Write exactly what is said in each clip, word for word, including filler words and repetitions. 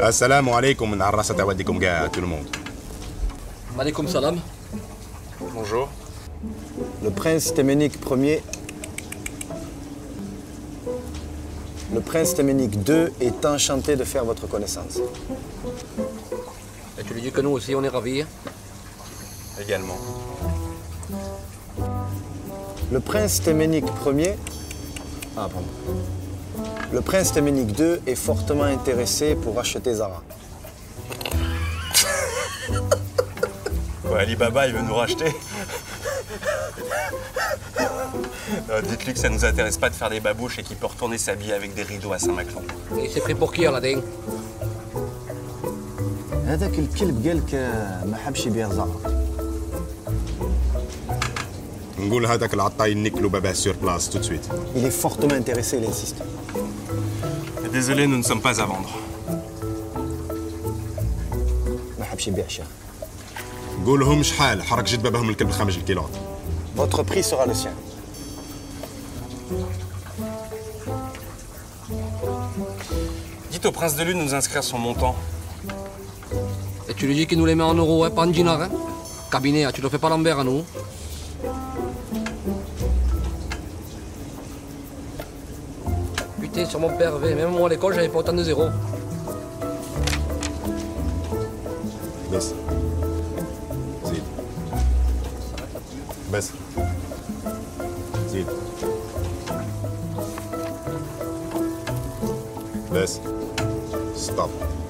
Assalamu alaikum, من عراسة توديكم كاع tout le monde. Alaikum salam. Bonjour. Le prince Téménique Ier. Le prince Téménique deux est enchanté de faire votre connaissance. Et tu lui dis que nous aussi on est ravis. Également. Le prince Téménique Ier. Ah, pardon. Le prince Téménique deux est fortement intéressé pour acheter Zara. Ouais, Alibaba, il veut nous racheter. Euh, dites-lui que ça nous intéresse pas de faire des babouches et qu'il peut retourner s'habiller avec des rideaux à Saint-Maclon. Et c'est pris pour qui Aladdin? هذاك الكلب قالك ما حبش يبيع زعر. نقول هذاك العطاي نكلو باباه sur place tout de suite. Il est fortement intéressé, il insiste. Désolé, nous ne sommes pas à vendre. ما حبش يبيع شيخ. قول لهم شحال حرك جد باباهم الكلب خمس الكيلوات. Votre prix sera le sien. Dites au prince de Lune de nous inscrire son montant. Et tu lui dis qu'il nous les met en euros, hein, pas en dinars. Hein. Cabinet, hein, tu ne fais pas l'envers à nous. Putain, sur mon père, même moi à l'école, j'avais pas autant de zéros. Baisse. Zid. Baisse. Zid. Baisse. Stop.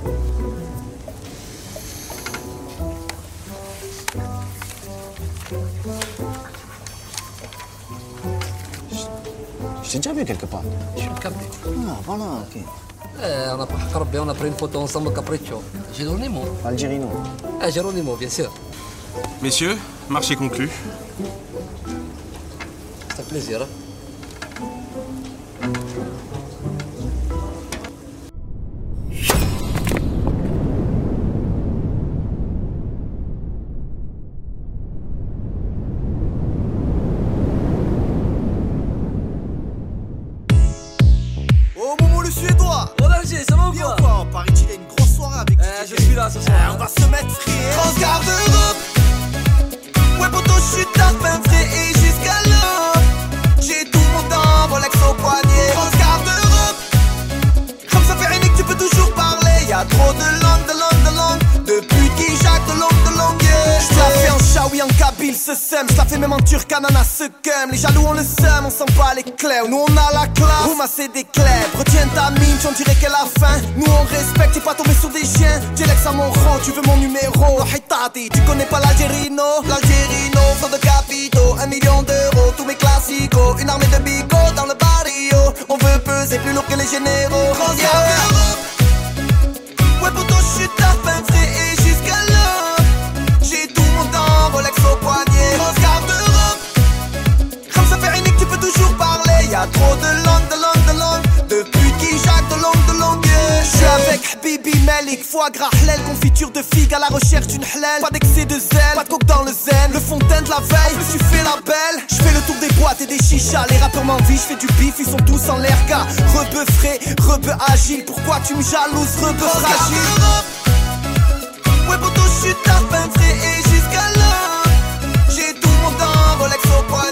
Je t'ai déjà vu quelque part. Je suis le cabinet. Ah, voilà, ok. Eh, on a pris Rabbi, on a pris une photo ensemble, Capriccio. Geronimo. Algérino. Eh, Geronimo, bien sûr. Messieurs, marché conclu. C'est un plaisir. Hein. Ça va ou quoi? Quoi, on parie qu'il y a une grosse soirée avec eh, je suis là ce soir. Eh, on va se mettre free. Transgarde Europe. Ouais, poto, je suis tapin frais et jusqu'à l'aube. J'ai tout mon temps, Rolex au poignet. Transgarde Europe. Comme ça fait rien que tu peux toujours parler. Y'a trop de langue, de langue, de langue. Depuis qui Jacques de langue, de langue. Yeah. J'la fais en chaoui, en kabyle, ce sème. J'la fais même en turc, ananas, ce cum. Les jaloux, on le sème, on sent pas les clés. Nous, on a la classe. Rouma, c'est des clés. Retiens ta mine, on dirait qu'elle a faim. Nous, on respecte, t'es pas tombé sur des chiens. Dilex à mon rang, tu veux mon numéro. Hitati, tu connais pas l'Algérino. L'Algérino, flot de capitaux. Un million d'euros, tous mes classicos. Une armée de bigots dans le barrio. On veut peser plus lourd que les généraux. Regarde Europe. Ouais, poto, je suis tapin frais et jusqu'à l'aube. J'ai tout mon temps, Rolex au poignet. Regarde Europe. Comme ça fait rien que tu peux toujours parler. Y'a trop de langue, de langue, de langue. Depuis qui Jacques de langue, de langue. Je suis avec Habibi Melik, foie gras halal, confiture de figue à la recherche d'une halal. Pas d'excès de zèle, pas de coke dans le zen. Le fontaine de la veille, je me suis fait la belle. Je fais le tour des boîtes et des chichas. Les rappeurs m'envient, je fais du bif, ils sont tous en l'air gars. Rebeu frais, rebeu agile. Pourquoi tu me jalouses, rebeu fragile? Ouais, poto, je suis tapin frais et jusqu'à l'aube. J'ai tout mon temps, Rolex au poignet.